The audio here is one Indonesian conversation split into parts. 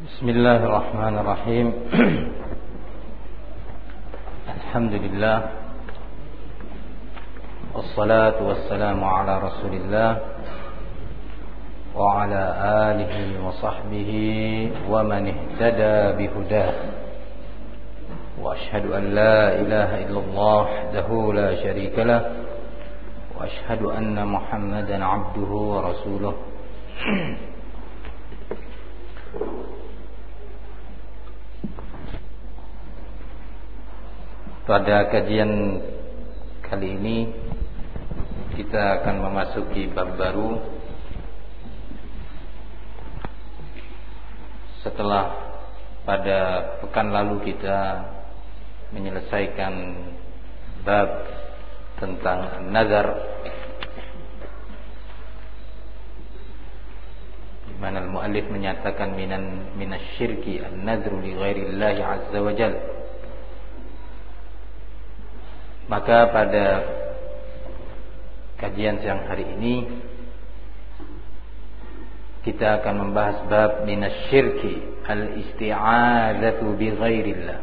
Bismillahirrahmanirrahim. Alhamdulillah. Wassalatu wassalamu ala Rasulillah wa ala alihi wa sahbihi wa man ihtada bihudah. Wa ashhadu an la ilaha illallah wahdahu la syarika lah wa ashhadu anna Muhammadan abduhu wa rasuluh. Pada kajian kali ini kita akan memasuki bab baru setelah pada pekan lalu kita menyelesaikan bab tentang nazar, di mana al-muallif menyatakan minasyirki an-nadru li ghairillahi azza wa jalla. Maka pada kajian siang hari ini kita akan membahas bab minasyirki al-isti'adzatu bi ghairillah.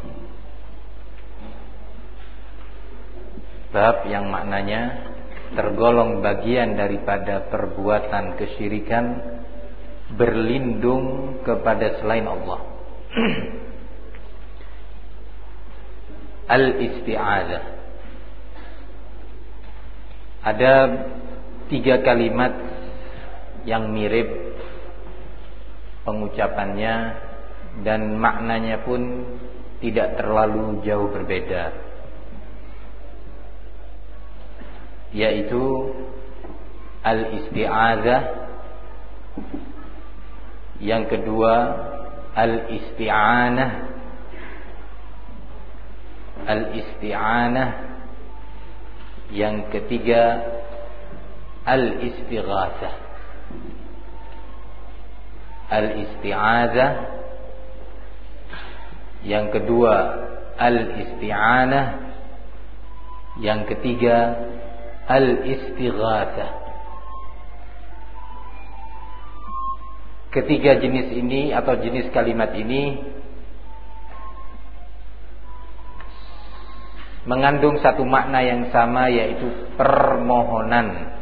Bab yang maknanya tergolong bagian daripada perbuatan kesyirikan berlindung kepada selain Allah. Al-isti'adzah. Ada 3 kalimat yang mirip pengucapannya dan maknanya pun tidak terlalu jauh berbeda, yaitu al-isti'adzah, yang kedua al-isti'anah, yang ketiga al-istighatsah. Al-isti'adzah, yang kedua al-isti'anah, yang ketiga al-istighatsah. Ketiga jenis ini atau jenis kalimat ini mengandung satu makna yang sama, yaitu permohonan.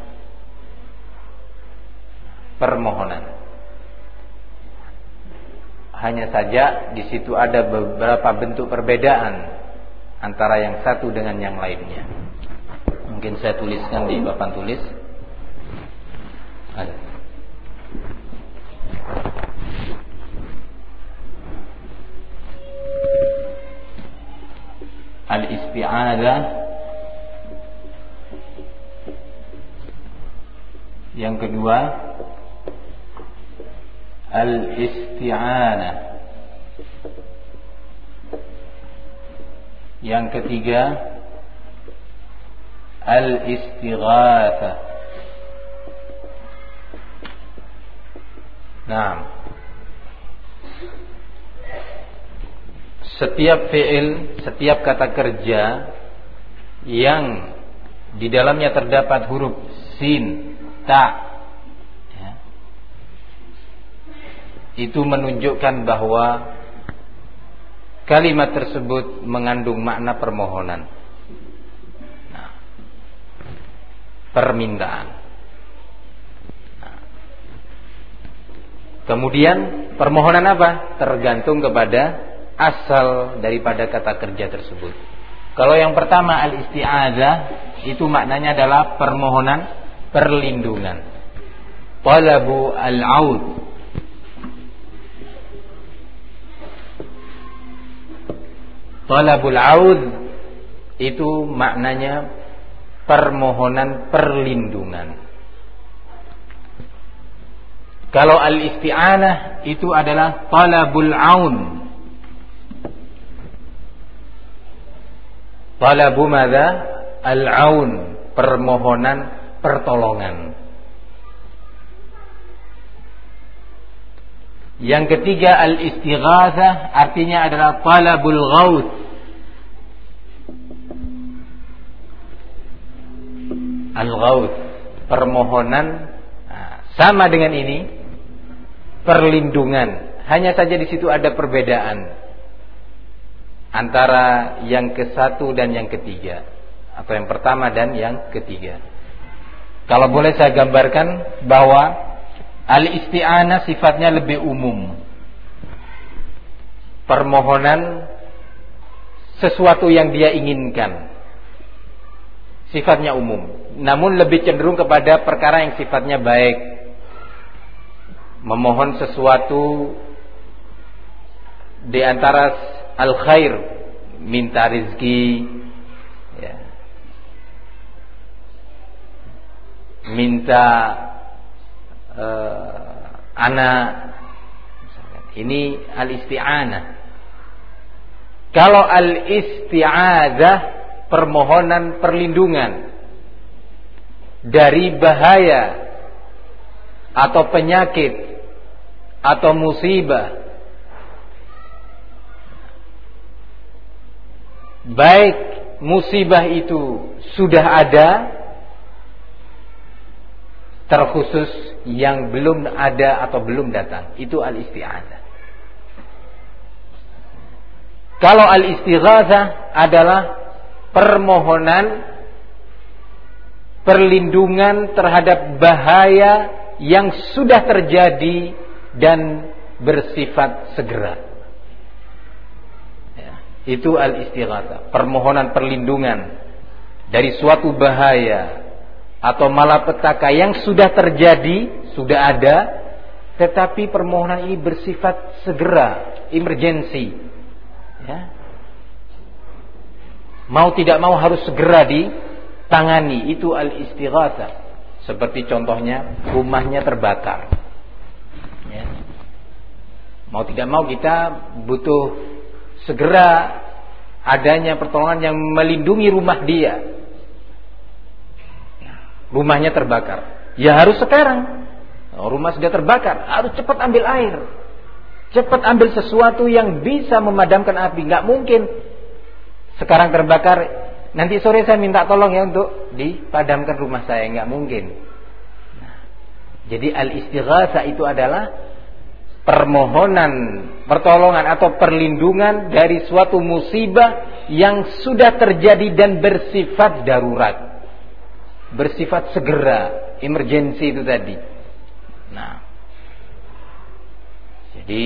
Hanya saja di situ ada beberapa bentuk perbedaan antara yang satu dengan yang lainnya. Mungkin saya tuliskan di papan tulis. Ada. Al-isti'adzah, yang kedua al-isti'anah, yang ketiga al-istighatsah. Nah, setiap fi'il, setiap kata kerja yang di dalamnya terdapat huruf sin, ta, ya, itu menunjukkan bahwa kalimat tersebut mengandung makna permohonan, nah, permintaan. Nah, kemudian permohonan apa? Tergantung kepada asal daripada kata kerja tersebut. Kalau yang pertama al-isti'adzah, itu maknanya adalah permohonan perlindungan. Talabu al-aud. Talabul aud itu maknanya permohonan perlindungan. Kalau al-isti'anah itu adalah talabul aun. Talabu madza? Al-aun, permohonan pertolongan. Yang ketiga al-istighatsah, artinya adalah talabul ghauth. Al-ghauth, permohonan, sama dengan ini, perlindungan. Hanya saja di situ ada perbedaan antara yang ke-1 dan yang ketiga, atau yang pertama dan yang ketiga. Kalau boleh saya gambarkan bahwa al-isti'anah sifatnya lebih umum. Permohonan sesuatu yang dia inginkan, sifatnya umum, namun lebih cenderung kepada perkara yang sifatnya baik. Memohon sesuatu di antara al-khair, minta rezeki, ya, minta anak, ini al-isti'anah. Kalau al-isti'adzah, permohonan perlindungan dari bahaya atau penyakit atau musibah, baik musibah itu sudah ada, terkhusus yang belum ada atau belum datang, itu al-isti'adzah. Kalau al-istighatsah adalah permohonan perlindungan terhadap bahaya yang sudah terjadi dan bersifat segera. Ya, itu al-istighatsah, permohonan perlindungan dari suatu bahaya atau malapetaka yang sudah terjadi, sudah ada, tetapi permohonan ini bersifat segera, emergency. Ya. Mau tidak mau harus segera ditangani, itu al-istighatsah. Seperti contohnya rumahnya terbakar, ya. Mau tidak mau kita butuh segera adanya pertolongan yang melindungi rumah dia. Rumahnya terbakar, ya harus sekarang. Rumah sudah terbakar, harus cepat ambil air, cepat ambil sesuatu yang bisa memadamkan api. Nggak mungkin sekarang terbakar, nanti sore saya minta tolong ya untuk dipadamkan rumah saya. Nggak mungkin. Nah, jadi al-istighatsah itu adalah permohonan pertolongan atau perlindungan dari suatu musibah yang sudah terjadi dan bersifat darurat, bersifat segera, emergency itu tadi. Nah, jadi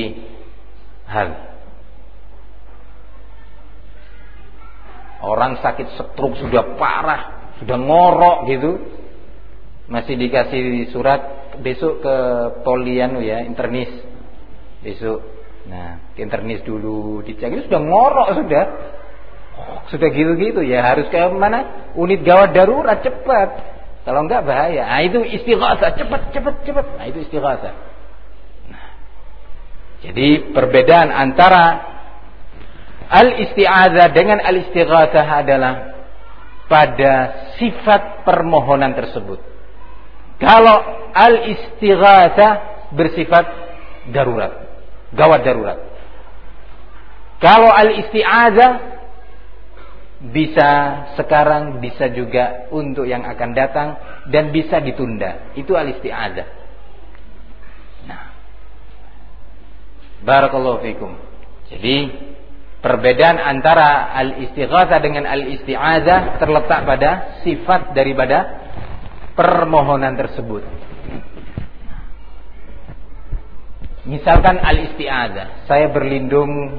orang sakit stroke sudah parah, sudah ngorok gitu, masih dikasih surat besok ke polianu ya, internis besok. Nah, ke internis dulu dicek, itu sudah ngorok, sudah gitu-gitu ya, harus ke mana? Unit gawat darurat cepat. Kalau enggak bahaya. Nah, itu istighatsah, cepat. Nah, itu istighatsah. Nah, jadi perbedaan antara al-isti'adzah dengan al-istighatsah adalah pada sifat permohonan tersebut. Kalau al-istighatsah bersifat darurat, gawat darurat. Kalau al-isti'adzah bisa sekarang, bisa juga untuk yang akan datang, dan bisa ditunda. Itu al-isti'adzah. Nah, barakallahu fikum. Jadi perbedaan antara al-istighatsah dengan al-isti'adzah terletak pada sifat daripada permohonan tersebut. Misalkan al-isti'adzah, saya berlindung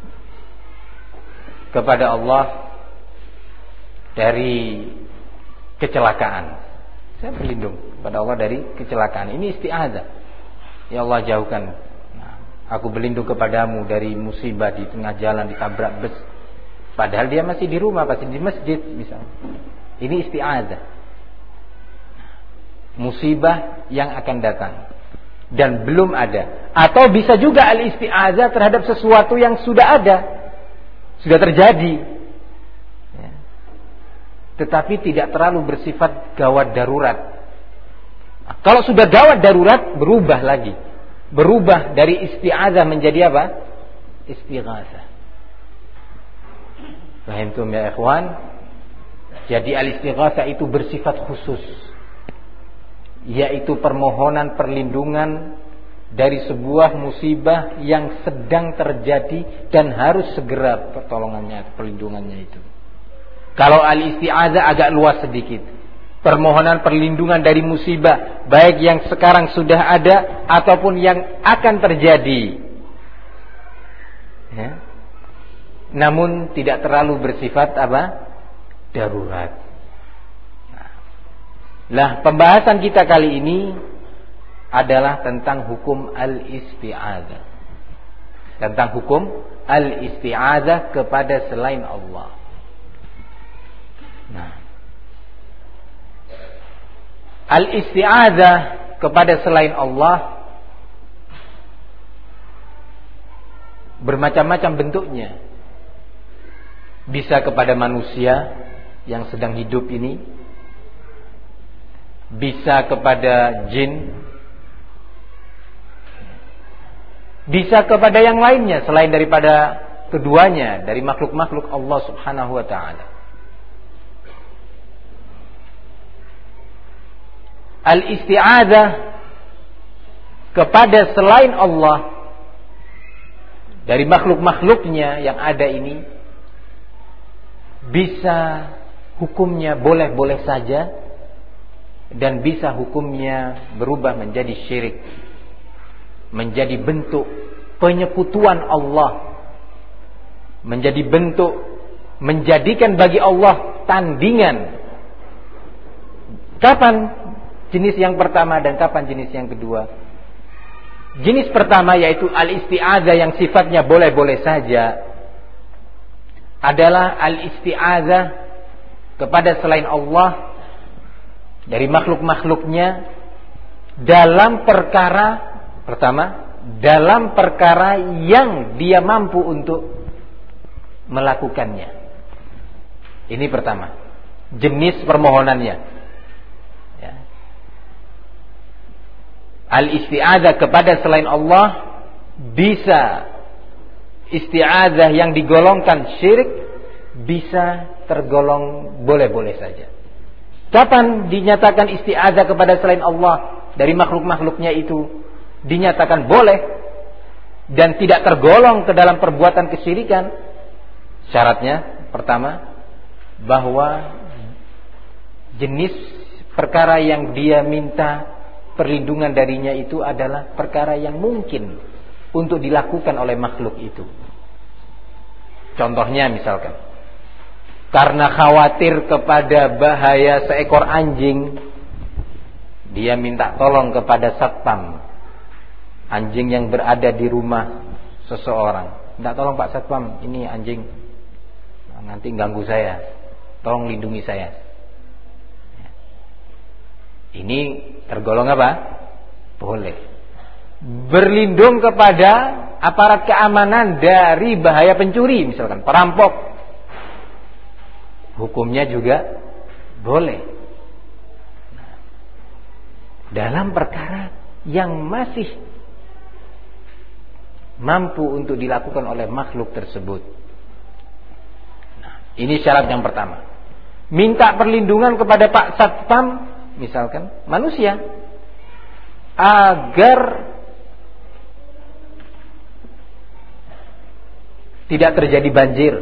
kepada Allah dari kecelakaan. Saya berlindung kepada Allah dari kecelakaan. Ini isti'adzah. Ya Allah, jauhkan. Nah, aku berlindung kepadamu dari musibah di tengah jalan, ditabrak bus. Padahal dia masih di rumah, masih di masjid misalnya. Ini isti'adzah. Musibah yang akan datang dan belum ada. Atau bisa juga al-isti'adzah terhadap sesuatu yang sudah ada, sudah terjadi, tetapi tidak terlalu bersifat gawat darurat. Nah, kalau sudah gawat darurat, berubah lagi, berubah dari isti'adzah menjadi apa? Istighatsah. Fahimtum ya ikhwan? Jadi al-istighatsah itu bersifat khusus, yaitu permohonan perlindungan dari sebuah musibah yang sedang terjadi dan harus segera pertolongannya, perlindungannya itu. Kalau al-isti'adzah agak luas sedikit. Permohonan perlindungan dari musibah, baik yang sekarang sudah ada ataupun yang akan terjadi. Ya. Namun tidak terlalu bersifat darurat. Nah, pembahasan kita kali ini adalah tentang hukum al-isti'adzah. Tentang hukum al-isti'adzah kepada selain Allah. Nah, al-isti'adzah kepada selain Allah bermacam-macam bentuknya. Bisa kepada manusia yang sedang hidup ini, bisa kepada jin, bisa kepada yang lainnya selain daripada keduanya, dari makhluk-makhluk Allah Subhanahu wa ta'ala. Al-isti'adzah kepada selain Allah dari makhluk-makhluknya yang ada ini bisa hukumnya boleh-boleh saja dan bisa hukumnya berubah menjadi syirik, menjadi bentuk penyekutuan Allah, menjadi bentuk menjadikan bagi Allah tandingan. Kapan jenis yang pertama dan kapan jenis yang kedua? Jenis pertama yaitu al-isti'adzah yang sifatnya boleh-boleh saja adalah al-isti'adzah kepada selain Allah dari makhluk-makhluknya dalam perkara pertama, dalam perkara yang dia mampu untuk melakukannya. Ini pertama, jenis permohonannya. Ya. Al-isti'adzah kepada selain Allah bisa isti'adzah yang digolongkan syirik, bisa tergolong boleh-boleh saja. Kapan dinyatakan isti'adzah kepada selain Allah dari makhluk-makhluknya itu dinyatakan boleh dan tidak tergolong ke dalam perbuatan kesyirikan? Syaratnya pertama, bahwa jenis perkara yang dia minta perlindungan darinya itu adalah perkara yang mungkin untuk dilakukan oleh makhluk itu. Contohnya misalkan, karena khawatir kepada bahaya seekor anjing, dia minta tolong kepada satpam anjing yang berada di rumah seseorang. Minta tolong Pak Satpam, ini anjing nanti ganggu saya, tolong lindungi saya. Ini tergolong apa? Boleh. Berlindung kepada aparat keamanan dari bahaya pencuri, misalkan perampok, hukumnya juga boleh. Dalam perkara yang masih mampu untuk dilakukan oleh makhluk tersebut. Nah, ini syarat yang pertama. Minta perlindungan kepada Pak Satpam, misalkan manusia, agar tidak terjadi banjir.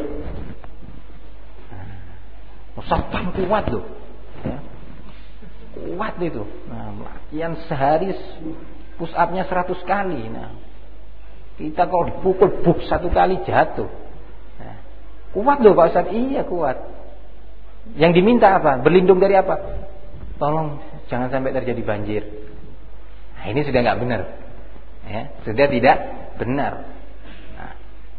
Satpam kuat tuh, ya. Kuat itu. Nah, yang sehari push up-nya 100 kali. Nah, kita kalau dipukul buk 1 kali jatuh. Nah, kuat loh Pak Ustaz. Iya kuat. Yang diminta apa? Berlindung dari apa? Tolong jangan sampai terjadi banjir. Nah, ini sudah nggak benar, ya, sudah tidak benar. Nah.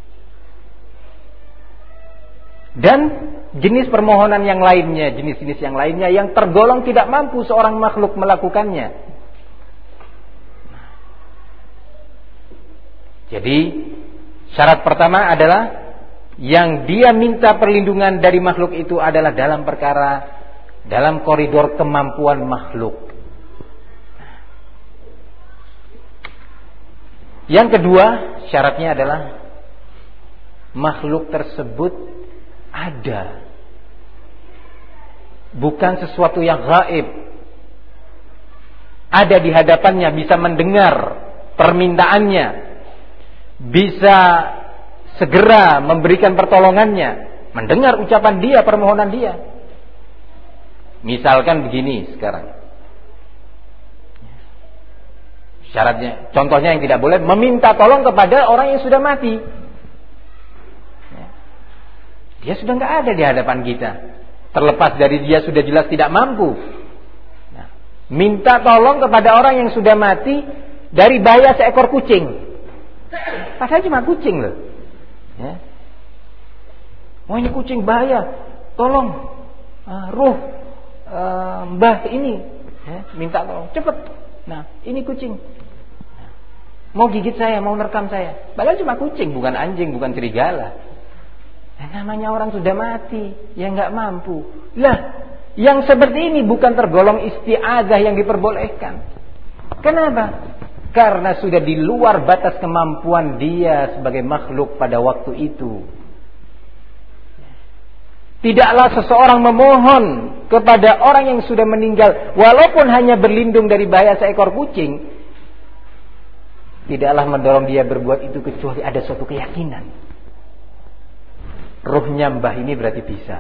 Dan jenis permohonan yang lainnya, jenis-jenis yang lainnya yang tergolong tidak mampu seorang makhluk melakukannya. Jadi syarat pertama adalah yang dia minta perlindungan dari makhluk itu adalah dalam perkara, dalam koridor kemampuan makhluk. Yang kedua syaratnya adalah makhluk tersebut ada, bukan sesuatu yang gaib, ada di hadapannya, bisa mendengar permintaannya, bisa segera memberikan pertolongannya, mendengar ucapan dia, permohonan dia. Misalkan begini sekarang, syaratnya, contohnya yang tidak boleh meminta tolong kepada orang yang sudah mati. Dia sudah nggak ada di hadapan kita. Terlepas dari dia sudah jelas tidak mampu. Nah, minta tolong kepada orang yang sudah mati dari bahaya seekor kucing. Padahal cuma kucing loh. Ya. Oh ini kucing bahaya, tolong ruh mbah ini, ya, minta tolong cepet. Nah ini kucing, mau gigit saya, mau nerkam saya. Padahal cuma kucing, bukan anjing, bukan serigala. Namanya orang sudah mati, yang nggak mampu. Lah, yang seperti ini bukan tergolong isti'adzah yang diperbolehkan. Kenapa? Karena sudah di luar batas kemampuan dia sebagai makhluk pada waktu itu. Tidaklah seseorang memohon kepada orang yang sudah meninggal, walaupun hanya berlindung dari bahaya seekor kucing, tidaklah mendorong dia berbuat itu kecuali ada suatu keyakinan. Ruhnya mbah ini berarti bisa.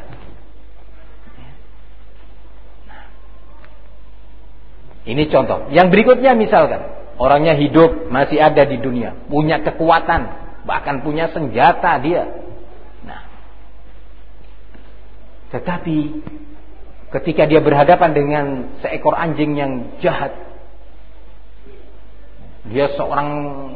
Ini contoh. Yang berikutnya misalkan, orangnya hidup, masih ada di dunia, punya kekuatan, bahkan punya senjata dia. Nah, tetapi ketika dia berhadapan dengan seekor anjing yang jahat, dia seorang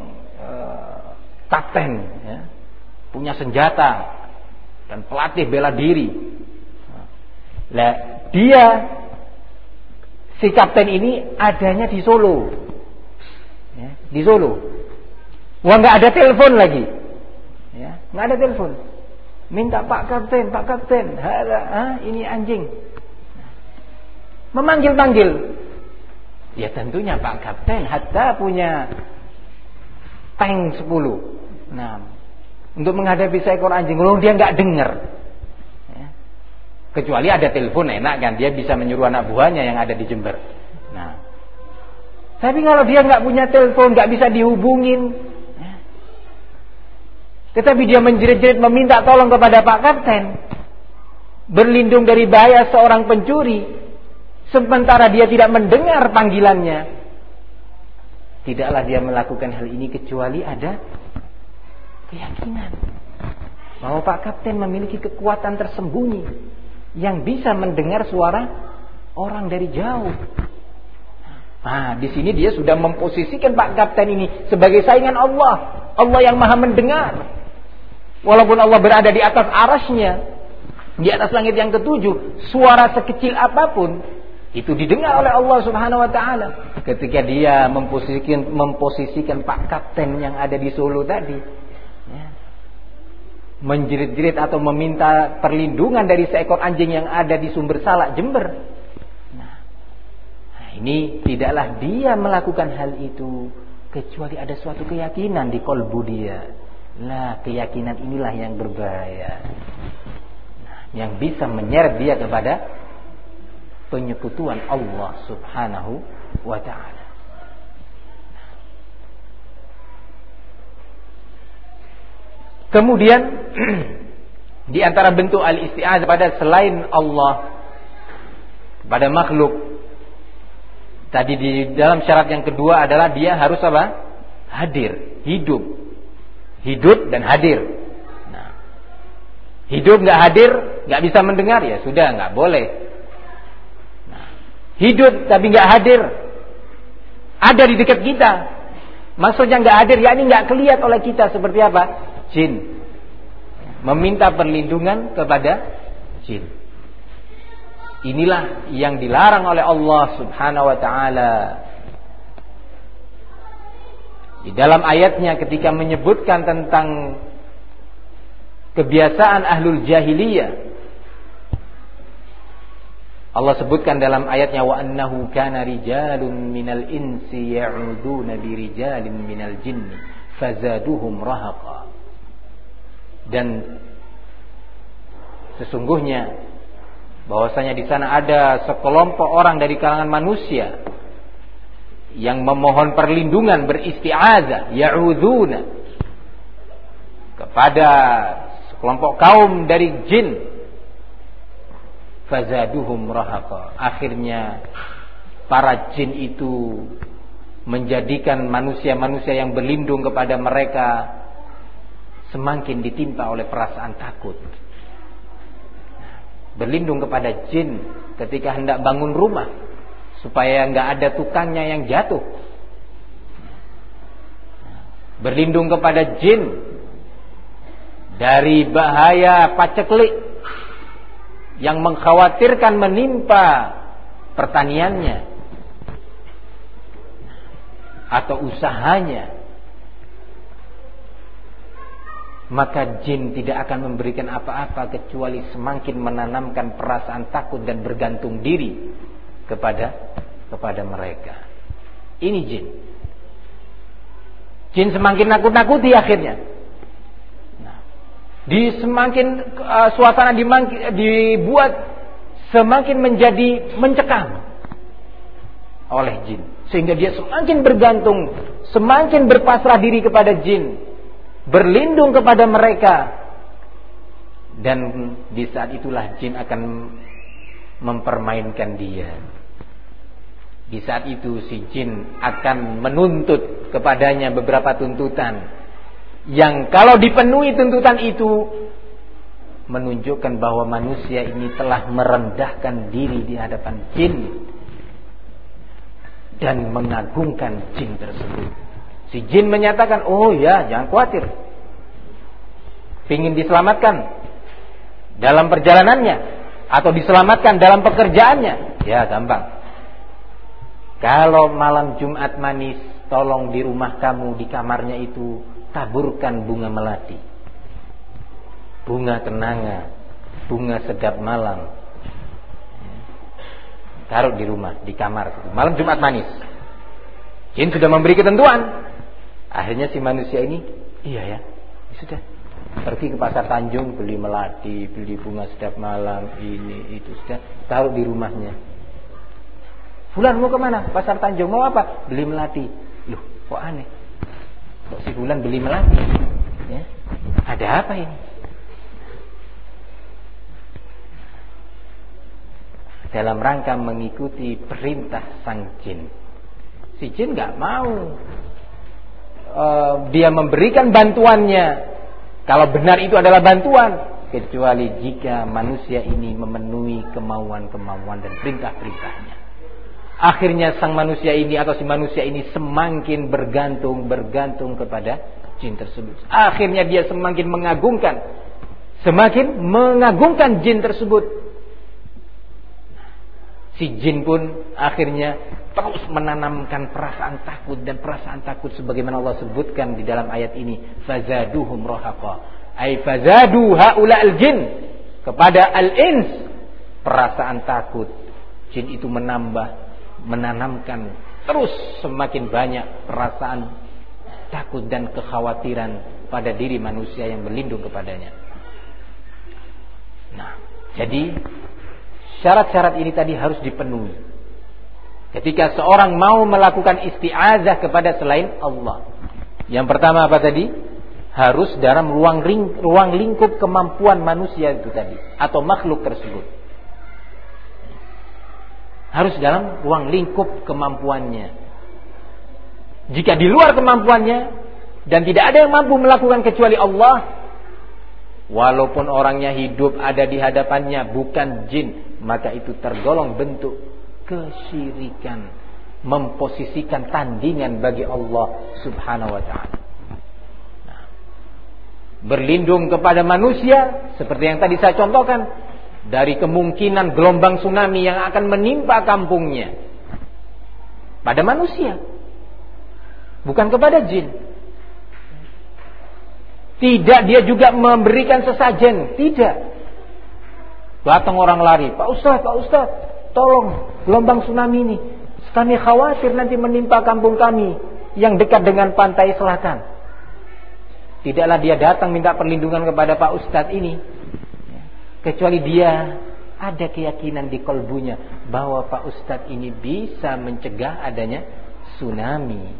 kapten, ya, punya senjata dan pelatih bela diri. Nah, dia si kapten ini adanya di Solo, ya, di Solo. Wah, nggak ada telepon lagi, ya, nggak ada telepon. Minta Pak Kapten, ini anjing. Memanggil-panggil. Ya tentunya Pak Kapten hatta punya tank 10. Nah, untuk menghadapi seekor anjing, loh dia nggak dengar. Ya. Kecuali ada telepon enak kan, dia bisa menyuruh anak buahnya yang ada di Jember. Nah, tapi kalau dia nggak punya telepon, nggak bisa dihubungin, ya, tetapi dia menjerit-jerit meminta tolong kepada Pak Kapten, berlindung dari bahaya seorang pencuri, sementara dia tidak mendengar panggilannya, tidaklah dia melakukan hal ini kecuali ada keyakinan bahwa Pak Kapten memiliki kekuatan tersembunyi yang bisa mendengar suara orang dari jauh. Nah, di sini dia sudah memposisikan Pak Kapten ini sebagai saingan Allah, Allah yang Maha mendengar. Walaupun Allah berada di atas arasnya, di atas langit yang ketujuh, suara sekecil apapun itu didengar oleh Allah Subhanahu wa taala. Ketika dia memposisikan Pak Kapten yang ada di Solo tadi, ya, menjerit-jerit atau meminta perlindungan dari seekor anjing yang ada di Sumber Salak Jember. Nah, ini tidaklah dia melakukan hal itu kecuali ada suatu keyakinan di kolbu dia. Nah, keyakinan inilah yang berbahaya. Nah, yang bisa menyeret dia kepada penyekutuan Allah Subhanahu wa ta'ala. Kemudian di antara bentuk al-isti'adzah pada selain Allah pada makhluk, tadi di dalam syarat yang kedua adalah dia harus apa? Hadir, hidup dan hadir. Nah, hidup nggak hadir, nggak bisa mendengar, ya sudah nggak boleh. Nah, hidup tapi nggak hadir, ada di dekat kita. Maksudnya nggak hadir, yakni nggak kelihatan oleh kita. Seperti apa? Jin, meminta perlindungan kepada jin. Inilah yang dilarang oleh Allah Subhanahu wa ta'ala. Di dalam ayatnya ketika menyebutkan tentang kebiasaan ahlul jahiliyah, Allah sebutkan dalam ayatnya, wa annahu kana rijalun minal insi ya'uduna birijalin minal jinni fazaduhum rahaqa. Dan sesungguhnya bahwasanya di sana ada sekelompok orang dari kalangan manusia yang memohon perlindungan, beristi'adzah, ya'udzuna kepada sekelompok kaum dari jin, fazaduhum rahaqa. Akhirnya para jin itu menjadikan manusia-manusia yang berlindung kepada mereka semakin ditimpa oleh perasaan takut. Berlindung kepada jin ketika hendak bangun rumah supaya enggak ada tukangnya yang jatuh. Berlindung kepada jin dari bahaya paceklik yang mengkhawatirkan menimpa pertaniannya atau usahanya. Maka jin tidak akan memberikan apa-apa kecuali semakin menanamkan perasaan takut dan bergantung diri kepada mereka. Ini jin. Jin semakin nakut-nakuti akhirnya. Semakin suasana dibuat semakin menjadi mencekam oleh jin, sehingga dia semakin bergantung, semakin berpasrah diri kepada jin, berlindung kepada mereka. Dan di saat itulah jin akan mempermainkan dia. Di saat itu si jin akan menuntut kepadanya beberapa tuntutan yang kalau dipenuhi tuntutan itu menunjukkan bahwa manusia ini telah merendahkan diri di hadapan jin dan mengagungkan jin tersebut. Si jin menyatakan, oh ya, jangan khawatir, pingin diselamatkan dalam perjalanannya atau diselamatkan dalam pekerjaannya, ya gampang. Kalau malam Jumat manis, tolong di rumah kamu, di kamarnya itu taburkan bunga melati, bunga kenanga, bunga sedap malam. Taruh di rumah, di kamar itu. Malam Jumat manis. Jin sudah memberi ketentuan. Akhirnya si manusia ini, iya ya, sudah pergi ke pasar Tanjung, beli melati, beli bunga sedap malam, ini itu, sudah taruh di rumahnya. Fulan mau kemana? Pasar Tanjung. Mau apa? Beli melati. Loh, kok aneh? Kok si Fulan beli melati? Ya. Ada apa ini? Dalam rangka mengikuti perintah sang jin. Si jin gak mau dia memberikan bantuannya, kalau benar itu adalah bantuan, kecuali jika manusia ini memenuhi kemauan-kemauan dan perintah-perintahnya. Akhirnya sang manusia ini atau si manusia ini semakin bergantung kepada jin tersebut. Akhirnya dia semakin mengagungkan jin tersebut. Si jin pun akhirnya terus menanamkan perasaan takut, dan perasaan takut sebagaimana Allah sebutkan di dalam ayat ini, fazaduhum rahaqa, ay fazadu haula al-jin, kepada al-ins perasaan takut. Jin itu menanamkan terus semakin banyak perasaan takut dan kekhawatiran pada diri manusia yang berlindung kepadanya. Nah, jadi syarat-syarat ini tadi harus dipenuhi ketika seorang mau melakukan isti'adzah kepada selain Allah. Yang pertama apa tadi? Harus dalam ruang lingkup kemampuan manusia itu tadi, atau makhluk tersebut. Harus dalam ruang lingkup kemampuannya. Jika di luar kemampuannya dan tidak ada yang mampu melakukan kecuali Allah, walaupun orangnya hidup ada di hadapannya bukan jin, maka itu tergolong bentuk kesyirikan, memposisikan tandingan bagi Allah Subhanahu wa ta'ala. Nah, berlindung kepada manusia seperti yang tadi saya contohkan, dari kemungkinan gelombang tsunami yang akan menimpa kampungnya, pada manusia, bukan kepada jin. Tidak dia juga memberikan sesajen, tidak. Datang orang lari, Pak Ustaz, tolong gelombang tsunami ini, kami khawatir nanti menimpa kampung kami yang dekat dengan pantai selatan. Tidaklah dia datang minta perlindungan kepada Pak Ustaz ini, kecuali dia ada keyakinan di kalbunya bahwa Pak Ustaz ini bisa mencegah adanya tsunami.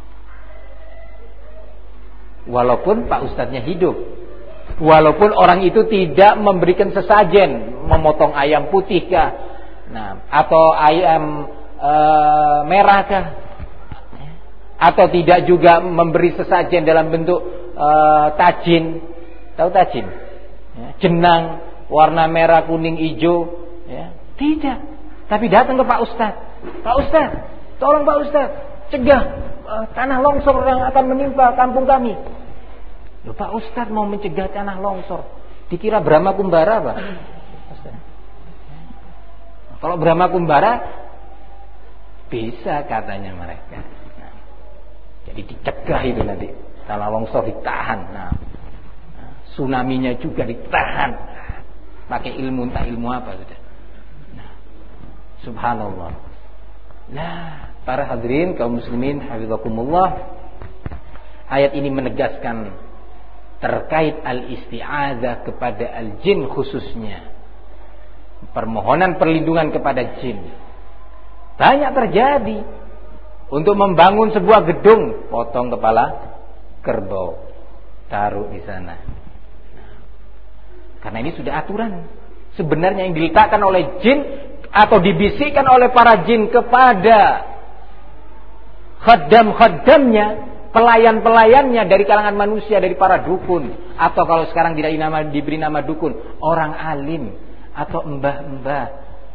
Walaupun Pak Ustadznya hidup, walaupun orang itu tidak memberikan sesajen, memotong ayam putih kah, atau ayam merah kah, atau tidak juga memberi sesajen dalam bentuk tajin, tahu tajin? Jenang warna merah, kuning, hijau, tidak. Tapi datang ke Pak Ustadz, Pak Ustadz, tolong Pak Ustadz, cegah tanah longsor yang akan menimpa kampung kami. Loh, Pak Ustadz mau mencegah tanah longsor, dikira Brahma Kumbara Pak? Kalau Brahma Kumbara bisa katanya mereka. Jadi dicegah itu nanti tanah longsor ditahan. Tsunami-nya juga ditahan. Pakai ilmu entah ilmu apa sudah. Subhanallah. Nah, para hadirin kaum muslimin hafizakumullah, ayat ini menegaskan terkait al-isti'adzah kepada al-jin khususnya. Permohonan perlindungan kepada jin. Banyak terjadi. Untuk membangun sebuah gedung, potong kepala kerbau, taruh di sana. Karena ini sudah aturan. Sebenarnya yang diletakkan oleh jin atau dibisikkan oleh para jin kepada khaddam-khaddamnya, pelayan-pelayannya dari kalangan manusia, dari para dukun, atau kalau sekarang tidak diberi nama dukun, orang alim atau mbah-mbah,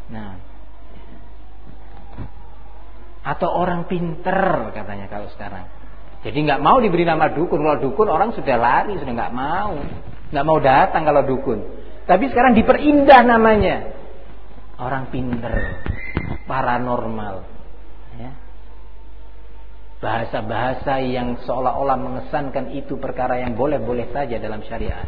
atau orang pinter katanya kalau sekarang. Jadi nggak mau diberi nama dukun. Kalau dukun orang sudah lari, sudah nggak mau datang kalau dukun. Tapi sekarang diperindah namanya, orang pinter, paranormal, bahasa-bahasa yang seolah-olah mengesankan itu perkara yang boleh-boleh saja dalam syariat.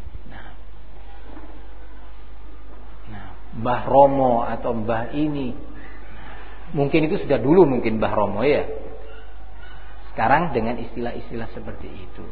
Mbah Romo atau Mbah ini, mungkin itu sudah dulu mungkin Mbah Romo ya. Sekarang dengan istilah-istilah seperti itu.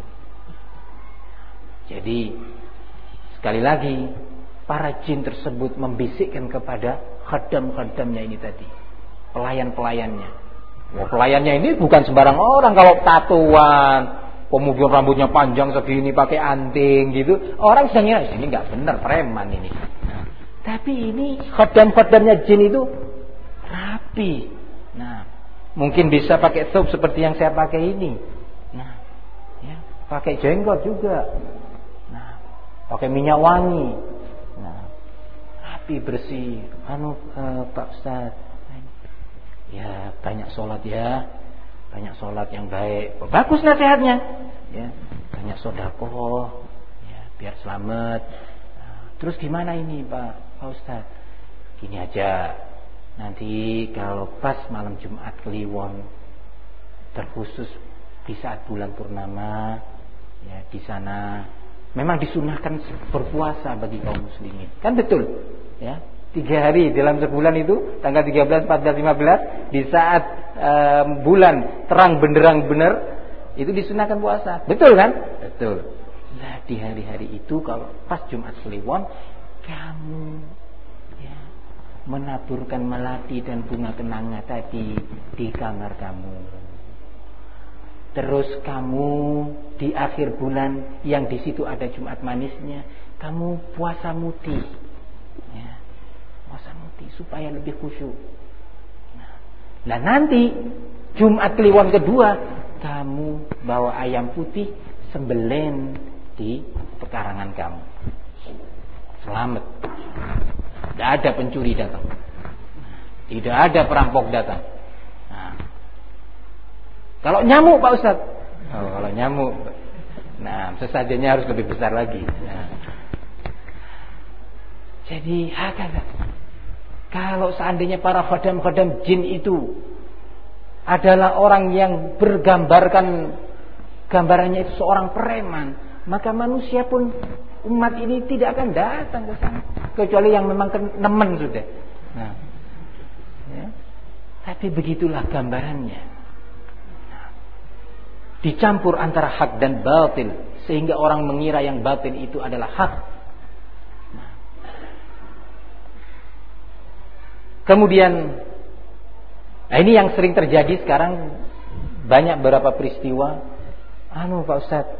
Jadi sekali lagi para jin tersebut membisikkan kepada khaddam-khaddamnya ini tadi, pelayan-pelayannya. Pelayannya ini bukan sembarang orang. Kalau tatuan, kemudian rambutnya panjang segini, pakai anting gitu, orang sedang ngira ini nggak benar, preman ini. Tapi ini khaddam-khaddamnya jin itu rapi. Mungkin bisa pakai thawb seperti yang saya pakai ini. Pakai jenggot juga. Pakai minyak wangi. Rapi, bersih. Pak Ustaz, ya banyak sholat ya, banyak sholat yang baik. Bagus nasihatnya. Ya, banyak sedekah. Ya, biar selamat. Terus gimana ini Pak Ustaz? Gini aja. Nanti kalau pas malam Jumat Kliwon, terkhusus di saat bulan purnama, ya di sana memang disunahkan berpuasa bagi kaum muslimin. Kan betul? Ya, 3 hari dalam sebulan itu, tanggal 13, 14, 15, di saat bulan terang benderang benar, itu disunahkan puasa. Betul kan? Betul. Nah, di hari-hari itu kalau pas Jumat Kliwon, kamu menaburkan melati dan bunga kenanga tadi di kamar kamu. Terus kamu di akhir bulan yang di situ ada Jumat manisnya, kamu puasa muti, puasa muti supaya lebih khusyuk. Nah nanti Jumat Kliwon kedua, kamu bawa ayam putih, sembelih di pekarangan kamu. Selamat. Tidak ada pencuri datang, tidak ada perampok datang. Kalau nyamuk Pak Ustaz, kalau nyamuk, sesajennya harus lebih besar lagi. Jadi kalau seandainya para khaddam-khaddam jin itu adalah orang yang bergambarkan, gambarannya itu seorang preman, maka manusia pun, umat ini tidak akan datang ke sana, kecuali yang memang nemen sudah. Tapi begitulah gambarannya. Dicampur antara hak dan batil, sehingga orang mengira yang batil itu adalah hak. Kemudian, ini yang sering terjadi sekarang banyak beberapa peristiwa. Pak Ustadz,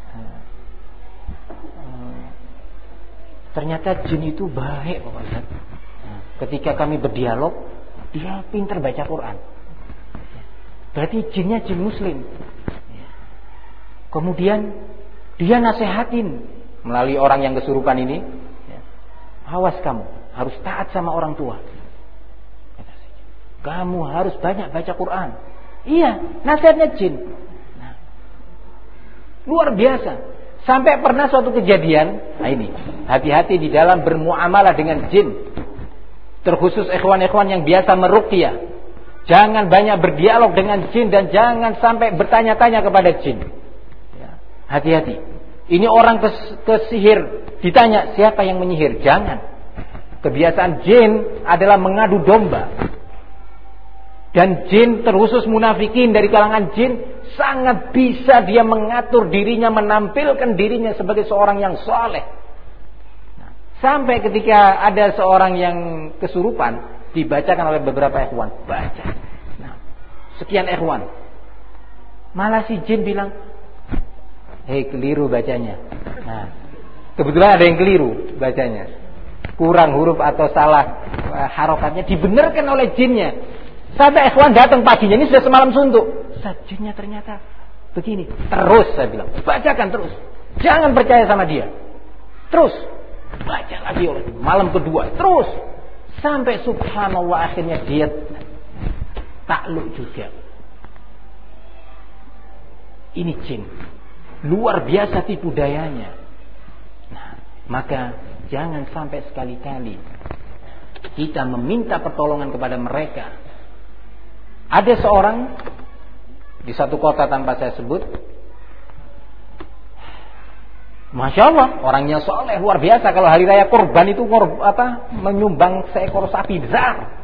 ternyata jin itu baik Pak Ustadz. Ketika kami berdialog, dia pintar baca Quran. Berarti jinnya jin muslim. Kemudian dia nasehatin melalui orang yang kesurupan ini, awas kamu, harus taat sama orang tua. Kamu harus banyak baca Quran. Iya, nasihatnya jin. Luar biasa. Sampai pernah suatu kejadian, ini, hati-hati di dalam bermuamalah dengan jin. Terkhusus ikhwan-ikhwan yang biasa meruqyah. Jangan banyak berdialog dengan jin dan jangan sampai bertanya-tanya kepada jin. Hati-hati. Ini orang kesihir, ditanya siapa yang menyihir. Jangan. Kebiasaan jin adalah mengadu domba. Dan jin, terkhusus munafikin dari kalangan jin, sangat bisa dia mengatur dirinya, menampilkan dirinya sebagai seorang yang saleh. Sampai ketika ada seorang yang kesurupan, dibacakan oleh beberapa ikhwan. Baca. Sekian ikhwan. Malah si jin bilang, keliru bacanya. Kebetulan ada yang keliru bacanya. Kurang huruf atau salah harokatnya, dibenarkan oleh jinnya. Sampai ikhwan datang paginya, ini sudah semalam suntuk. Jinnya ternyata begini. Terus saya bilang, bacakan terus. Jangan percaya sama dia. Terus baca lagi oleh malam kedua. Terus sampai subhanallah akhirnya dia takluk juga. Ini jin. Luar biasa tipu dayanya. Maka jangan sampai sekali-kali kita meminta pertolongan kepada mereka. Ada seorang di satu kota tanpa saya sebut, Masya Allah, orangnya soleh luar biasa. Kalau hari raya kurban itu menyumbang seekor sapi besar.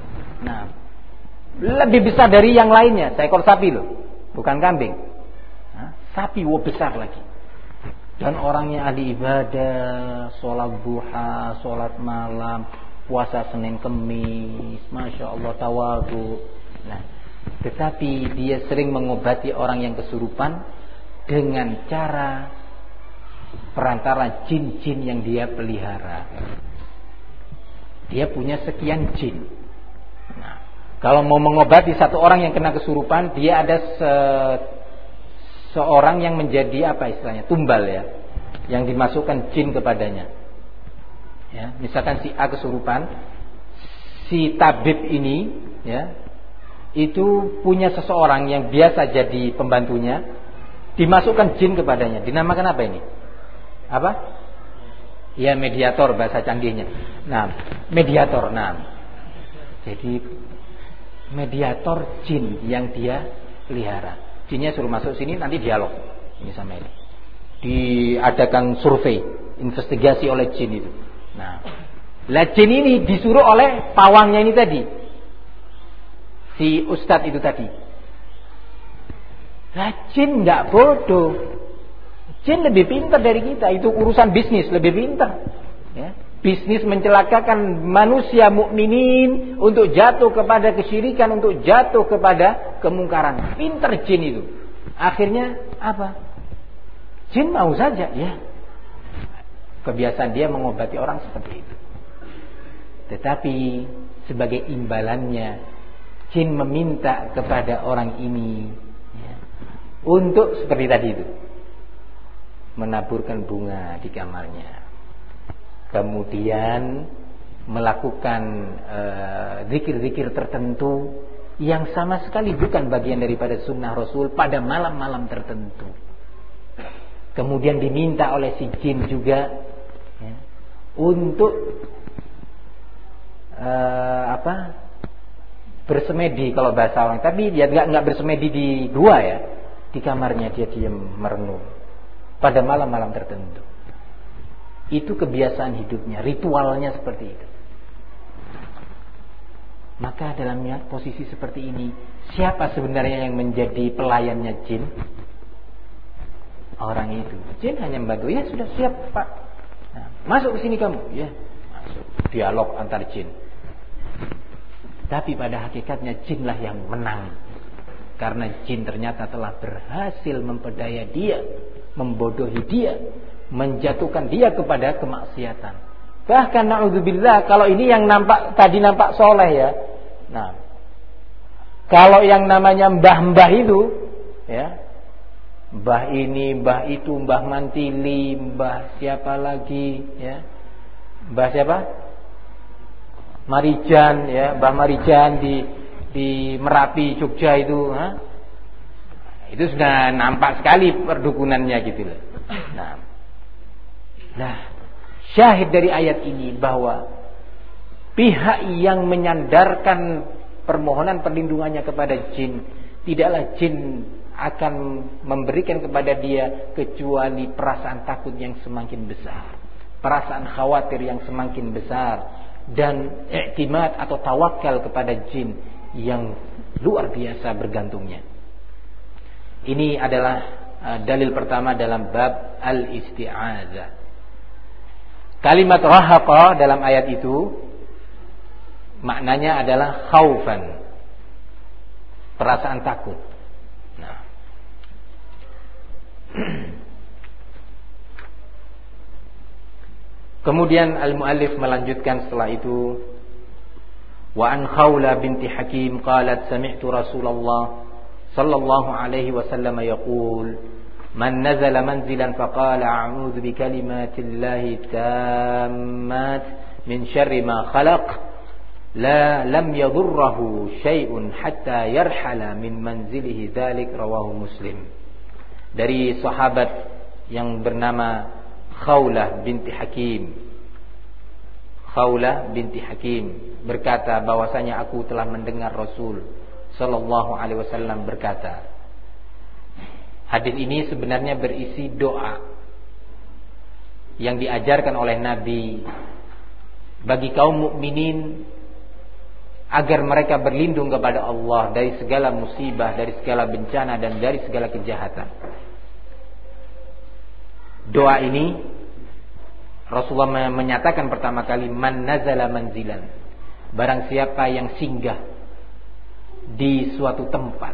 Lebih besar dari yang lainnya. Seekor sapi loh, bukan kambing. Sapi besar lagi. Dan orangnya ahli ibadah, sholat duha, sholat malam, puasa Senin Kemis, Masya Allah, tawadhu. Tetapi dia sering mengobati orang yang kesurupan dengan cara perantara jin-jin yang dia pelihara. Dia punya sekian jin. Kalau mau mengobati satu orang yang kena kesurupan, dia ada seorang yang menjadi tumbal ya, yang dimasukkan jin kepadanya. Ya, misalkan si A kesurupan, si tabib ini ya, itu punya seseorang yang biasa jadi pembantunya, dimasukkan jin kepadanya. Dinamakan apa ini? Ya, mediator bahasa canggihnya. Mediator. Jadi mediator jin yang dia pelihara. Jinnya suruh masuk sini, nanti dialog ini sama ini. Diadakan survei, investigasi oleh jin itu. Jin ini disuruh oleh pawangnya ini tadi, si ustadz itu tadi. Jin nggak bodoh. Jin lebih pintar dari kita. Itu urusan bisnis, lebih pintar. Ya. Bisnis mencelakakan manusia mukminin untuk jatuh kepada kesyirikan, untuk jatuh kepada kemungkaran. Pintar jin itu. Akhirnya apa? Jin mau saja, ya. Kebiasaan dia mengobati orang seperti itu. Tetapi sebagai imbalannya, jin meminta kepada orang ini ya, untuk seperti tadi itu, menaburkan bunga di kamarnya. Kemudian melakukan zikir-zikir tertentu yang sama sekali bukan bagian daripada sunnah Rasul pada malam-malam tertentu. Kemudian diminta oleh si jin juga ya, untuk bersemedi kalau bahasa orang. Tapi dia nggak bersemedi di gua ya, di kamarnya dia diam merenung pada malam-malam tertentu. Itu kebiasaan hidupnya, ritualnya seperti itu. Maka dalam posisi seperti ini, siapa sebenarnya yang menjadi pelayannya jin? Orang itu. Jin hanya membantu. Ya sudah siap Pak. Masuk ke sini kamu. Ya masuk. Dialog antar jin. Tapi pada hakikatnya jinlah yang menang. Karena jin ternyata telah berhasil memperdaya dia, membodohi dia, menjatuhkan dia kepada kemaksiatan. Bahkan na'udzubillah, kalau ini yang tadi nampak soleh ya. Nah, kalau yang namanya mbah-mbah itu ya, mbah ini, mbah itu, mbah Mantili, mbah siapa lagi ya? Mbah siapa? Marijan ya, Mbah Marijan di Merapi, Jogja itu, itu sudah nampak sekali perdukunannya gitu loh. Nah, syahid dari ayat ini bahwa pihak yang menyandarkan permohonan perlindungannya kepada jin, tidaklah jin akan memberikan kepada dia kecuali perasaan takut yang semakin besar, perasaan khawatir yang semakin besar, dan i'timad atau tawakal kepada jin yang luar biasa bergantungnya. Ini adalah dalil pertama dalam bab al-isti'adzah. Kalimat rahaqa dalam ayat itu maknanya adalah khaufan, perasaan takut. Nah, kemudian al-muallif melanjutkan setelah itu, wa an Khawla binti Hakim qalat sami'tu Rasulullah sallallahu alaihi wasallam yaqul man nazala manzilan faqala a'udzu bikalimatillahi tammat min syarri ma khalaq lam yadurruhu syai'un hatta yarhala min manzilihi dzalik, rawahu Muslim. Dari sahabat yang bernama Khawlah binti Hakim. Khawlah binti Hakim berkata bahwasanya aku telah mendengar Rasul sallallahu alaihi wasallam berkata. Hadis ini sebenarnya berisi doa yang diajarkan oleh Nabi bagi kaum mukminin agar mereka berlindung kepada Allah dari segala musibah, dari segala bencana, dan dari segala kejahatan. Doa ini Rasulullah menyatakan pertama kali, man nazala manzilan, barang siapa yang singgah di suatu tempat.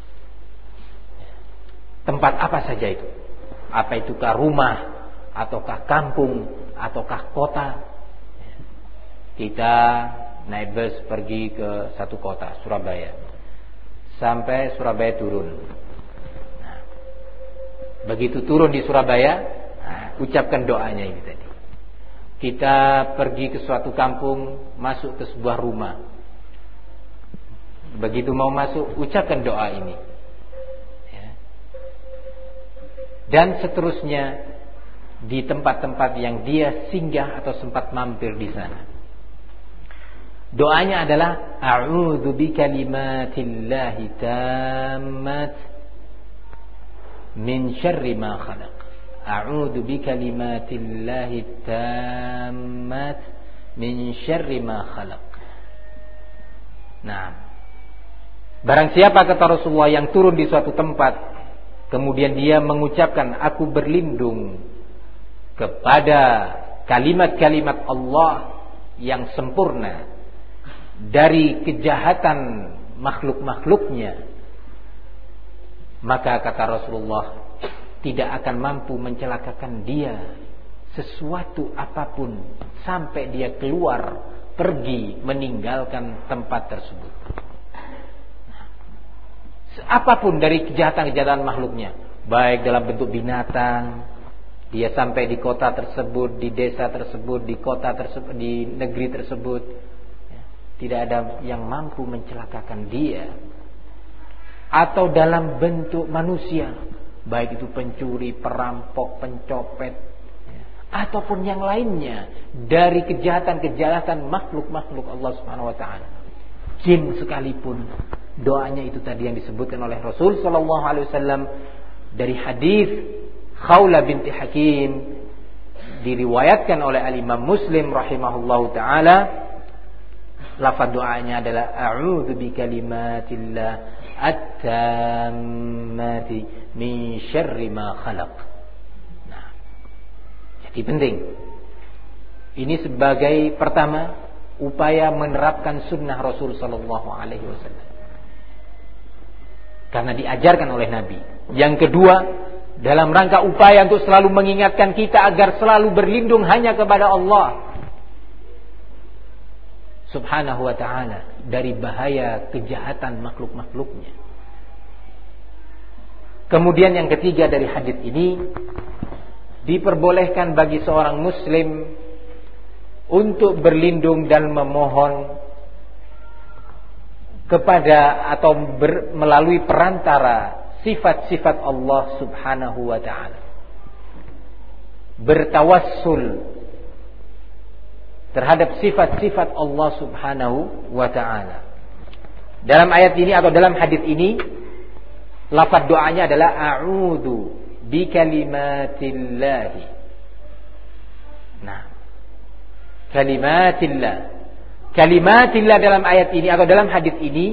Tempat apa saja itu? Apa itukah rumah, ataukah kampung, ataukah kota? Kita naik bus pergi ke satu kota, Surabaya. Sampai Surabaya turun. Nah, begitu turun di Surabaya, ucapkan doanya ini tadi. Kita pergi ke suatu kampung, masuk ke sebuah rumah. Begitu mau masuk, ucapkan doa ini. Ya. Dan seterusnya di tempat-tempat yang dia singgah atau sempat mampir di sana. Doanya adalah a'udzu bikalimatillahi tammat min syarri ma khalaq. A'udzu bikalimatillahi tammat min syarri ma khalaq. Nah, barang siapa, kata Rasulullah, yang turun di suatu tempat kemudian dia mengucapkan aku berlindung kepada kalimat-kalimat Allah yang sempurna dari kejahatan makhluk-makhluknya, maka kata Rasulullah tidak akan mampu mencelakakan dia sesuatu apapun sampai dia keluar, pergi, meninggalkan tempat tersebut. Apapun dari kejahatan-kejahatan makhluknya, baik dalam bentuk binatang, dia sampai di kota tersebut, di desa tersebut, di kota tersebut, di negeri tersebut, tidak ada yang mampu mencelakakan dia. Atau dalam bentuk manusia, baik itu pencuri, perampok, pencopet, ataupun yang lainnya dari kejahatan-kejahatan makhluk-makhluk Allah Subhanahu wa taala. Jin sekalipun, doanya itu tadi yang disebutkan oleh Rasul sallallahu alaihi wasallam dari hadis Khawla binti Hakim, diriwayatkan oleh al-Imam Muslim rahimahullahu taala. Lafaz doanya adalah a'udzu bikalimatillah at-tammati min syarri ma khalaq. Nah, jadi penting. Ini sebagai pertama upaya menerapkan sunnah Rasul sallallahu alaihi wasallam. karena diajarkan oleh Nabi. Yang kedua, dalam rangka upaya untuk selalu mengingatkan kita agar selalu berlindung hanya kepada Allah Subhanahu wa ta'ala dari bahaya kejahatan makhluk-makhluknya. Kemudian yang ketiga dari hadits ini, diperbolehkan bagi seorang muslim untuk berlindung dan memohon kepada atau melalui perantara sifat-sifat Allah Subhanahu wa ta'ala. Bertawassul terhadap sifat-sifat Allah Subhanahu wa ta'ala. Dalam ayat ini atau dalam hadis ini, lafaz doanya adalah a'udzu bi kalimatillah. Nah, kalimatillah. Kalimatillah dalam ayat ini atau dalam hadis ini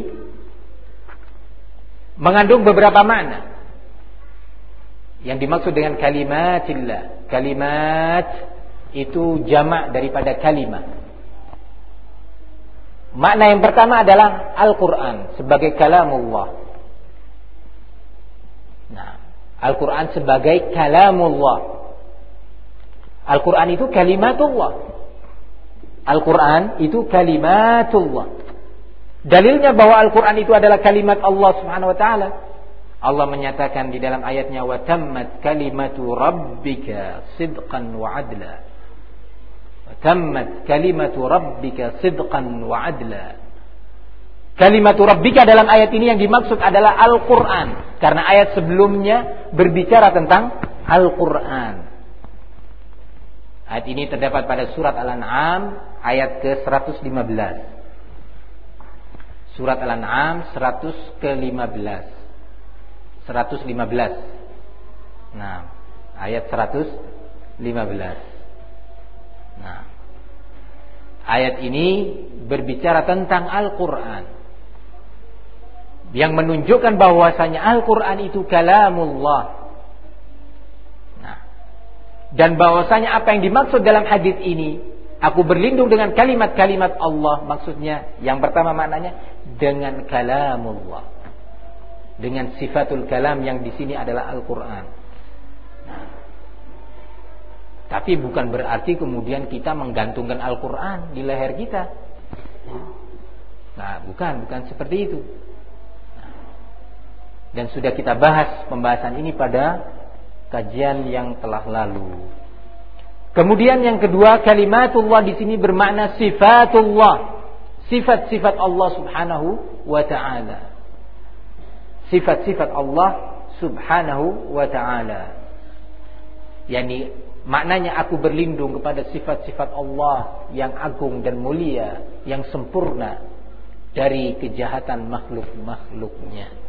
mengandung beberapa makna. Yang dimaksud dengan kalimatillah, kalimat itu jamak daripada kalimat. Makna yang pertama adalah Al-Quran sebagai kalamullah. Nah, Al-Quran sebagai kalamullah. Al-Quran itu kalimatullah. Al-Quran itu kalimatullah. Dalilnya bahwa Al-Quran itu adalah kalimat Allah Subhanahu wa ta'ala. Allah menyatakan di dalam ayatnya, wa tammat kalimatu rabbika sidqan wa adla. Tammat kalimatu rabbika sidqan wa adla. Kalimatu rabbika dalam ayat ini yang dimaksud adalah Al-Quran, karena ayat sebelumnya berbicara tentang Al-Quran. Ayat ini terdapat pada surat Al-An'am ayat ke-115. Surat Al-An'am 115. Nah, ayat 115. Nah, ayat ini berbicara tentang Al-Quran, yang menunjukkan bahwasanya Al-Quran itu kalamullah. Nah, dan bahwasanya apa yang dimaksud dalam hadis ini, aku berlindung dengan kalimat-kalimat Allah, maksudnya yang pertama maknanya dengan kalamullah, dengan sifatul kalam yang di sini adalah Al-Quran. Nah, tapi bukan berarti kemudian kita menggantungkan Al-Quran di leher kita. Nah, bukan seperti itu. Dan sudah kita bahas pembahasan ini pada kajian yang telah lalu. Kemudian yang kedua, kalimatullah di sini bermakna sifatullah, sifat-sifat Allah Subhanahu wa ta'ala. Sifat-sifat Allah Subhanahu wa ta'ala. Yani maknanya aku berlindung kepada sifat-sifat Allah yang agung dan mulia, yang sempurna dari kejahatan makhluk-makhluknya.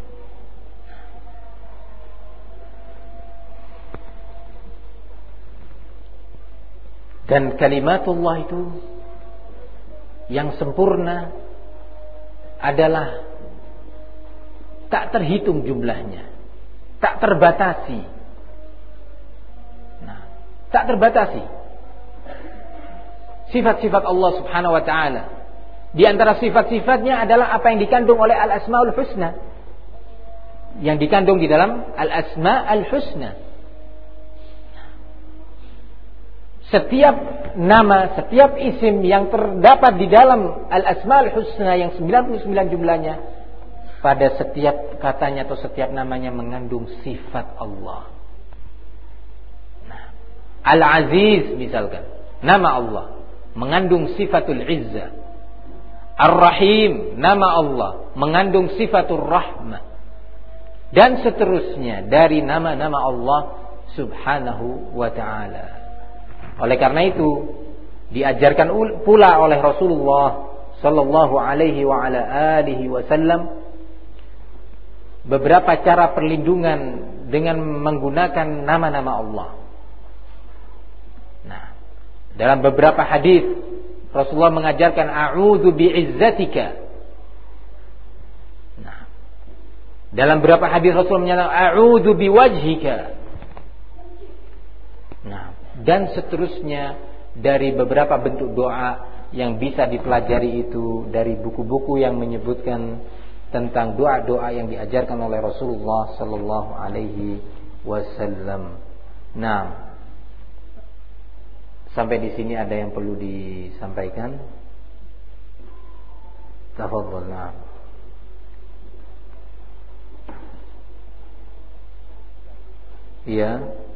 Dan kalimatullah itu yang sempurna adalah tak terhitung jumlahnya, tak terbatasi. Nah, tak terbatasi. Sifat-sifat Allah Subhanahu wa ta'ala, di antara sifat-sifatnya adalah apa yang dikandung oleh Al-Asmaul Husna, yang dikandung di dalam Al-Asma'ul Husna. Setiap nama, setiap isim yang terdapat di dalam Al-Asma'ul Husna yang 99 jumlahnya, pada setiap katanya atau setiap namanya mengandung sifat Allah. Nah, Al-Aziz misalkan, nama Allah mengandung sifatul Izzah. Ar-Rahim, nama Allah mengandung sifatul Rahmah. Dan seterusnya dari nama-nama Allah Subhanahu wa ta'ala. Oleh karena itu diajarkan pula oleh Rasulullah sallallahu alaihi wa ala alihi wasallam beberapa cara perlindungan dengan menggunakan nama-nama Allah. Nah, dalam beberapa hadis Rasulullah mengajarkan a'udzu bi'izzatika. Nah, dalam beberapa hadis Rasulullah menyatakan a'udzu biwajhika. Nah, dan seterusnya dari beberapa bentuk doa yang bisa dipelajari itu dari buku-buku yang menyebutkan tentang doa-doa yang diajarkan oleh Rasulullah sallallahu alaihi wasallam. Nah, sampai di sini ada yang perlu disampaikan? Tafadhol. Nah. Iya.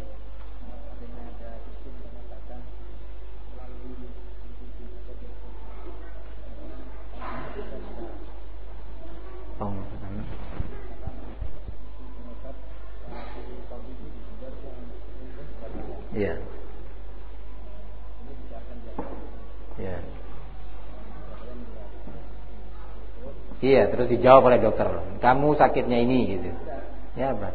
Iya. Iya. Iya, terus dijawab oleh dokter, kamu sakitnya ini gitu. Ya apa?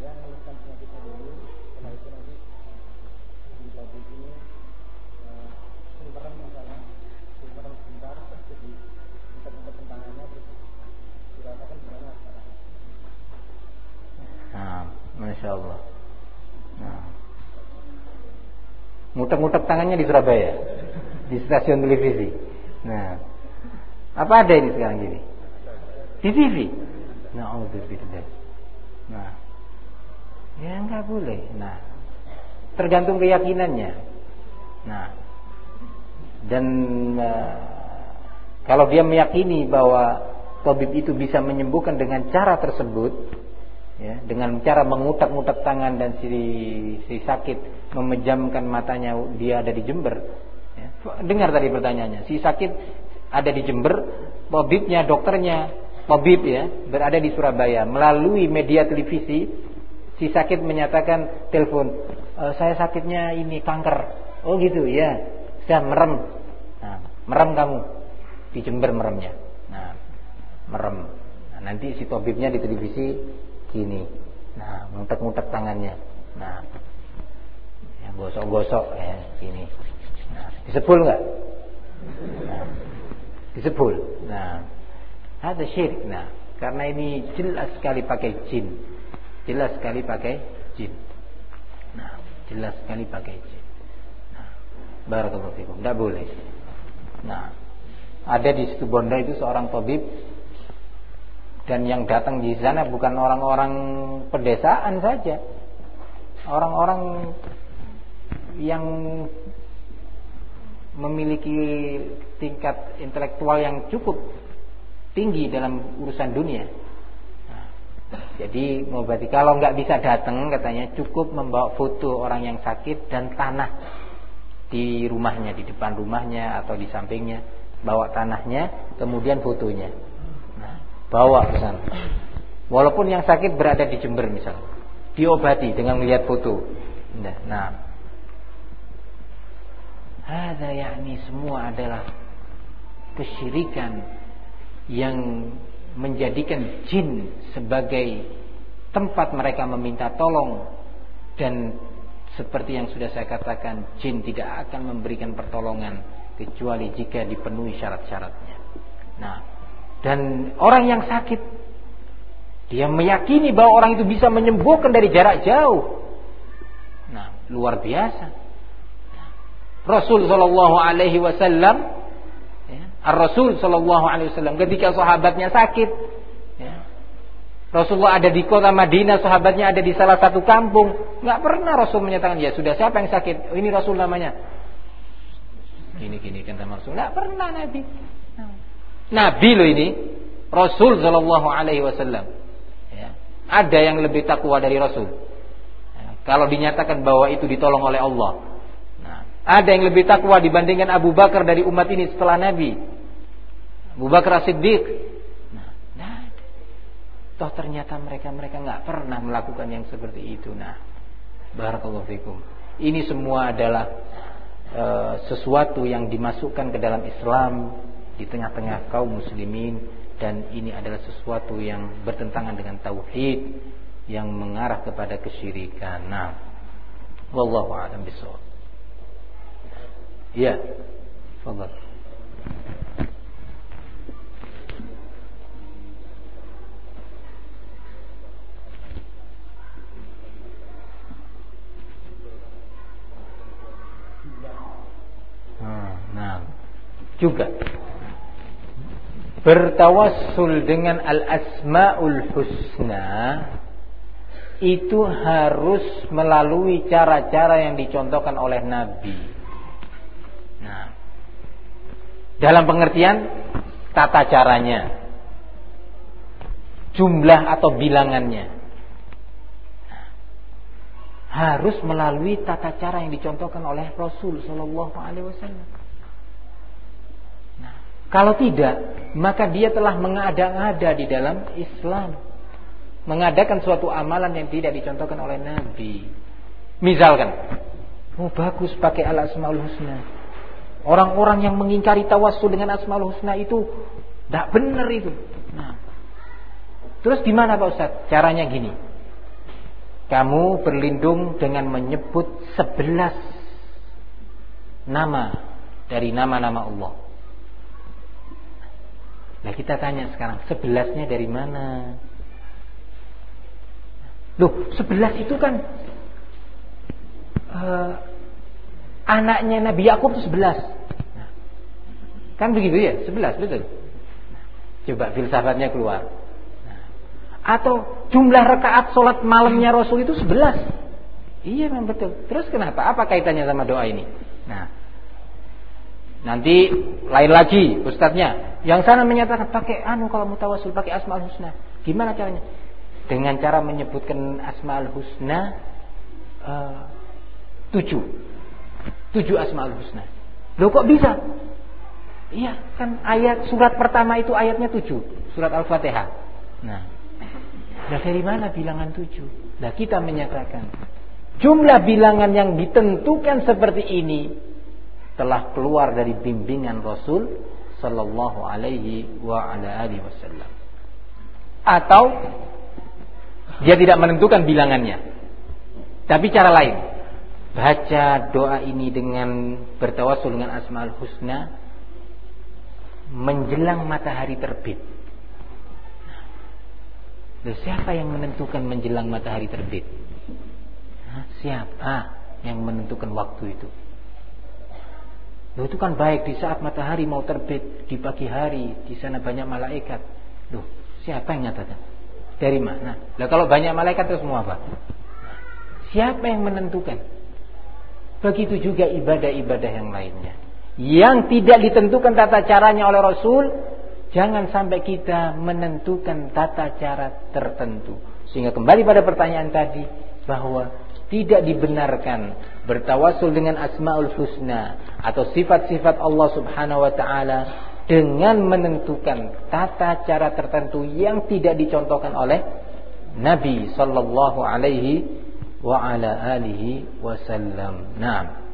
Nah, Masya Allah. Nah. Ngutek-ngutek tangannya di Surabaya, di stasiun televisi. Nah, apa ada ini sekarang gini? Di TV. Na'udzubillah. Nah, ya nggak boleh. Nah, tergantung keyakinannya. Nah, dan kalau dia meyakini bahwa tabib itu bisa menyembuhkan dengan cara tersebut, ya, dengan cara mengutak-ngutak tangan dan si sakit memejamkan matanya, dia ada di Jember. Ya. Dengar tadi pertanyaannya, si sakit ada di Jember, tabibnya, dokternya, tabib ya, berada di Surabaya. Melalui media televisi, si sakit menyatakan telepon, saya sakitnya ini kanker. Oh gitu ya, saya merem. Nah, merem kamu di Jember meremnya. Nah, merem. Nah, nanti si tabibnya di televisi gini. Nah, ngutek-ngutek tangannya. Nah, ya, gosok-gosok ya gini. Nah, disebul enggak? Nah, disebul. Nah, ada syirik. Nah, karena ini jelas sekali pakai jin. Jelas sekali pakai jin. Nah, jelas sekali pakai jin. Nah, barakallahu fikum. Enggak boleh. Nah, ada di situ Bondo itu seorang tabib, dan yang datang di sana bukan orang-orang pedesaan saja, orang-orang yang memiliki tingkat intelektual yang cukup tinggi dalam urusan dunia. Nah, jadi berarti kalau nggak bisa datang, katanya cukup membawa foto orang yang sakit dan tanah di rumahnya, di depan rumahnya atau di sampingnya, bawa tanahnya, kemudian fotonya. Bawa ke sana. Walaupun yang sakit berada di Jember misalnya, diobati dengan melihat foto. Nah, hadza yakni semua adalah kesyirikan yang menjadikan jin sebagai tempat mereka meminta tolong, dan seperti yang sudah saya katakan, jin tidak akan memberikan pertolongan kecuali jika dipenuhi syarat-syaratnya. Nah, dan orang yang sakit, dia meyakini bahwa orang itu bisa menyembuhkan dari jarak jauh. Nah, luar biasa. Rasul sallallahu alaihi wasallam, Ar-Rasul sallallahu alaihi wasallam ketika sahabatnya sakit, ya, Rasulullah ada di kota Madinah, sahabatnya ada di salah satu kampung, enggak pernah Rasul menyatakan, ya sudah, siapa yang sakit? Oh, ini Rasul namanya. Gini kata Rasul. Enggak pernah Nabi. Nabi loh ini, Rasul sallallahu alaihi wasallam. Ya. Ada yang lebih takwa dari Rasul. Ya. Kalau dinyatakan bahwa itu ditolong oleh Allah. Nah, ada yang lebih takwa dibandingkan Abu Bakar dari umat ini setelah Nabi. Abu Bakar As-Siddiq. Nah, toh ternyata mereka nggak pernah melakukan yang seperti itu. Nah, barakallahu fikum. Ini semua adalah sesuatu yang dimasukkan ke dalam Islam di tengah-tengah kaum muslimin, dan ini adalah sesuatu yang bertentangan dengan tauhid yang mengarah kepada kesyirikan. Nah, wallahu a'lam bishawab. Ya, fadhal. Nah, juga bertawassul dengan al-asmaul husna itu harus melalui cara-cara yang dicontohkan oleh Nabi. Nah, dalam pengertian tata caranya, jumlah atau bilangannya, harus melalui tata cara yang dicontohkan oleh Rasul Sallallahu Alaihi Wasallam. Nah, kalau tidak, maka dia telah mengada-ngada di dalam Islam, mengadakan suatu amalan yang tidak dicontohkan oleh Nabi. Misalkan, bagus pakai al-asmaul husna. Orang-orang yang mengingkari tawassul dengan asmaul husna itu tidak benar itu. Nah, terus gimana Pak Ustaz? Caranya gini. Kamu berlindung dengan menyebut 11 nama dari nama-nama Allah. Nah, kita tanya sekarang, 11-nya dari mana? Loh, 11 itu kan anaknya Nabi Yakub itu 11. Nah, kan begitu ya, 11 betul. Nah, coba filsafatnya keluar. Atau jumlah rakaat sholat malamnya Rasul itu 11. Iya memang betul. Terus kenapa? Apa kaitannya sama doa ini? Nah, nanti lain lagi ustadznya. Yang sana menyatakan pakai kalau mutawasul pakai asmaul husna. Gimana caranya? Dengan cara menyebutkan asmaul husna 7 asmaul husna. Loh kok bisa? Iya kan ayat surat pertama itu ayatnya 7, surat Al-Fatihah. Nah, dari mana bilangan 7? Nah, kita menyatakan jumlah bilangan yang ditentukan seperti ini telah keluar dari bimbingan Rasul Sallallahu Alaihi Wasallam. Atau dia tidak menentukan bilangannya, tapi cara lain. Baca doa ini dengan bertawassul dengan asmaul husna menjelang matahari terbit. Loh, siapa yang menentukan menjelang matahari terbit? Siapa yang menentukan waktu itu? Loh, itu kan baik di saat matahari mau terbit di pagi hari, di sana banyak malaikat. Loh, siapa yang nyatakan? Dari mana? Lah kalau banyak malaikat itu semua apa? Siapa yang menentukan? Begitu juga ibadah-ibadah yang lainnya yang tidak ditentukan tata caranya oleh Rasul. Jangan sampai kita menentukan tata cara tertentu. Sehingga kembali pada pertanyaan tadi, bahwa tidak dibenarkan bertawasul dengan asmaul husna atau sifat-sifat Allah Subhanahu wa taala dengan menentukan tata cara tertentu yang tidak dicontohkan oleh Nabi sallallahu alaihi wa ala alihi wasallam. Nah,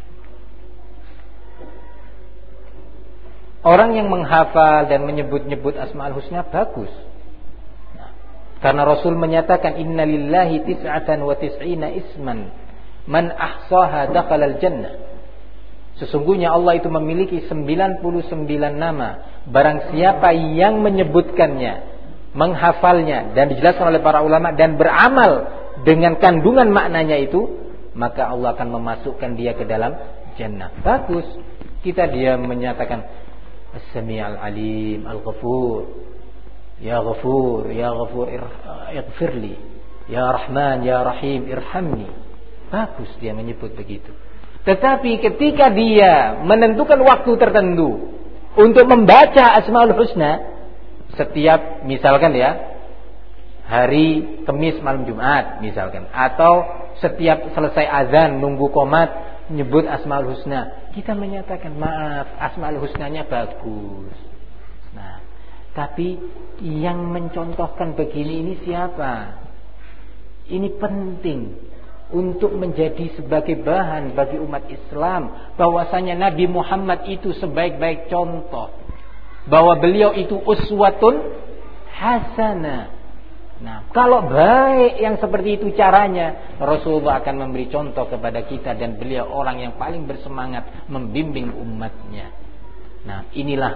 orang yang menghafal dan menyebut-nyebut asmaul husna bagus. Nah, karena Rasul menyatakan innalillahi tis'atan wa tis'ina isman man ahsaha dakhalal jannah. Sesungguhnya Allah itu memiliki 99 nama. Barang siapa yang menyebutkannya, menghafalnya, dan dijelaskan oleh para ulama dan beramal dengan kandungan maknanya itu, maka Allah akan memasukkan dia ke dalam jannah. Bagus. Dia menyatakan As-Sami'al Alim Al-Ghafur, Ya Ghafur, Ya Ghafur Ighfirli, Ya Rahman, Ya Rahim Irhamni. Bagus dia menyebut begitu. Tetapi ketika dia menentukan waktu tertentu untuk membaca Asmaul Husna, setiap misalkan ya hari Kamis malam Jumat misalkan, atau setiap selesai azan nunggu qomat nyebut Asmaul Husna, kita menyatakan maaf, Asmaul Husnanya bagus. Nah, tapi yang mencontohkan begini ini siapa? Ini penting untuk menjadi sebagai bahan bagi umat Islam, bahwasanya Nabi Muhammad itu sebaik-baik contoh, bahwa beliau itu uswatun hasanah. Nah, kalau baik yang seperti itu caranya, Rasulullah akan memberi contoh kepada kita, dan beliau orang yang paling bersemangat membimbing umatnya. Nah, inilah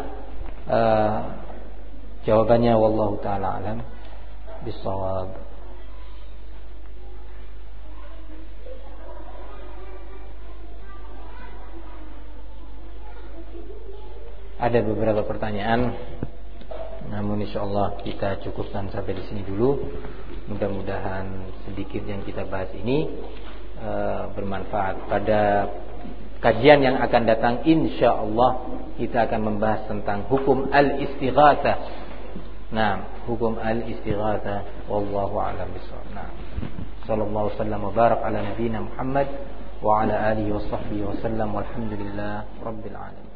jawabannya, wallahu taala alam bissawab. Ada beberapa pertanyaan Namun insyaallah kita cukupkan sampai di sini dulu. Mudah-mudahan sedikit yang kita bahas ini bermanfaat. Pada kajian yang akan datang insyaallah kita akan membahas tentang hukum al-istighatsah. Nah, hukum al-istighatsah wallahu a'lam bishawab. Nah, sallallahu wasallam wa barak ala nabiyyina Muhammad wa ala alihi wa sahbihi wa sallam walhamdulillah rabbil alamin.